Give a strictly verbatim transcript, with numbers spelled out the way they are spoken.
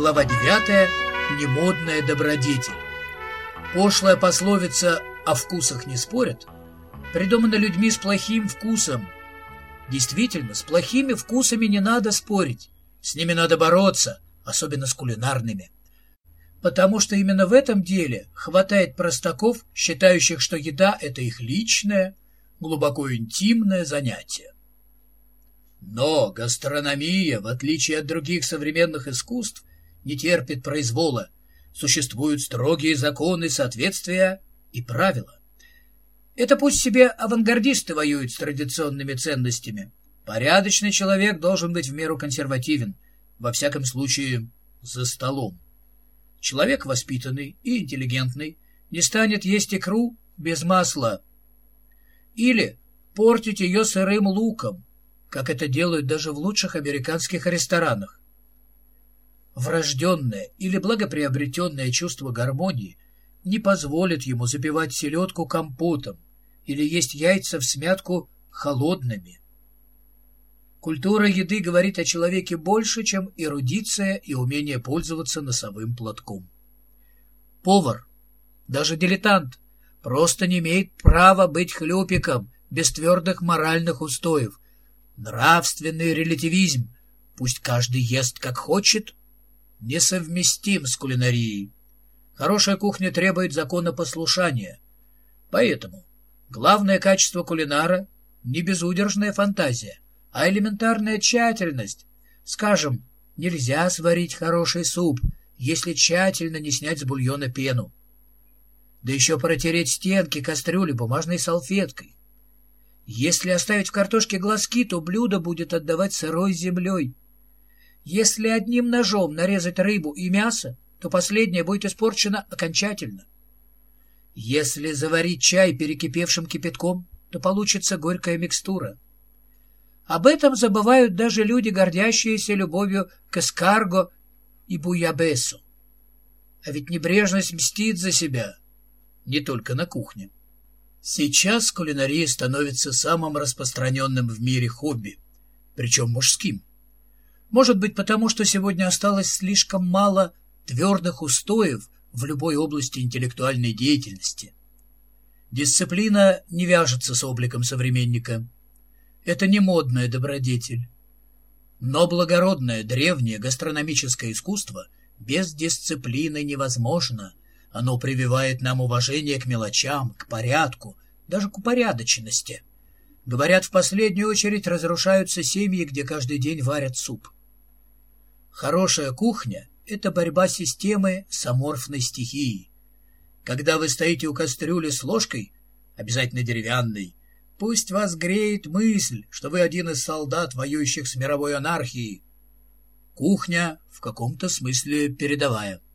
Глава девятая. Немодная добродетель. Пошлая пословица «о вкусах не спорят» придумана людьми с плохим вкусом. Действительно, с плохими вкусами не надо спорить. С ними надо бороться, особенно с кулинарными. Потому что именно в этом деле хватает простаков, считающих, что еда — это их личное, глубоко интимное занятие. Но гастрономия, в отличие от других современных искусств, не терпит произвола. Существуют строгие законы соответствия и правила. Это пусть себе авангардисты воюют с традиционными ценностями. Порядочный человек должен быть в меру консервативен, во всяком случае, за столом. Человек воспитанный и интеллигентный не станет есть икру без масла или портить ее сырым луком, как это делают даже в лучших американских ресторанах. Врожденное или благоприобретенное чувство гармонии не позволит ему запивать селедку компотом или есть яйца всмятку холодными. Культура еды говорит о человеке больше, чем эрудиция и умение пользоваться носовым платком. Повар, даже дилетант, просто не имеет права быть хлюпиком без твердых моральных устоев. Нравственный релятивизм, пусть каждый ест как хочет, несовместим с кулинарией. Хорошая кухня требует законопослушания. Поэтому главное качество кулинара не безудержная фантазия, а элементарная тщательность. Скажем, нельзя сварить хороший суп, если тщательно не снять с бульона пену. Да еще протереть стенки кастрюли бумажной салфеткой. Если оставить в картошке глазки, то блюдо будет отдавать сырой землей. Если одним ножом нарезать рыбу и мясо, то последнее будет испорчено окончательно. Если заварить чай перекипевшим кипятком, то получится горькая микстура. Об этом забывают даже люди, гордящиеся любовью к эскарго и буябесу. А ведь небрежность мстит за себя, не только на кухне. Сейчас кулинария становится самым распространенным в мире хобби, причем мужским. Может быть, потому что сегодня осталось слишком мало твердых устоев в любой области интеллектуальной деятельности. Дисциплина не вяжется с обликом современника. Это не модная добродетель. Но благородное древнее гастрономическое искусство без дисциплины невозможно. Оно прививает нам уважение к мелочам, к порядку, даже к упорядоченности. Говорят, в последнюю очередь разрушаются семьи, где каждый день варят суп. Хорошая кухня — это борьба системы с аморфной стихией. Когда вы стоите у кастрюли с ложкой, обязательно деревянной, пусть вас греет мысль, что вы один из солдат, воюющих с мировой анархией. Кухня в каком-то смысле передовая.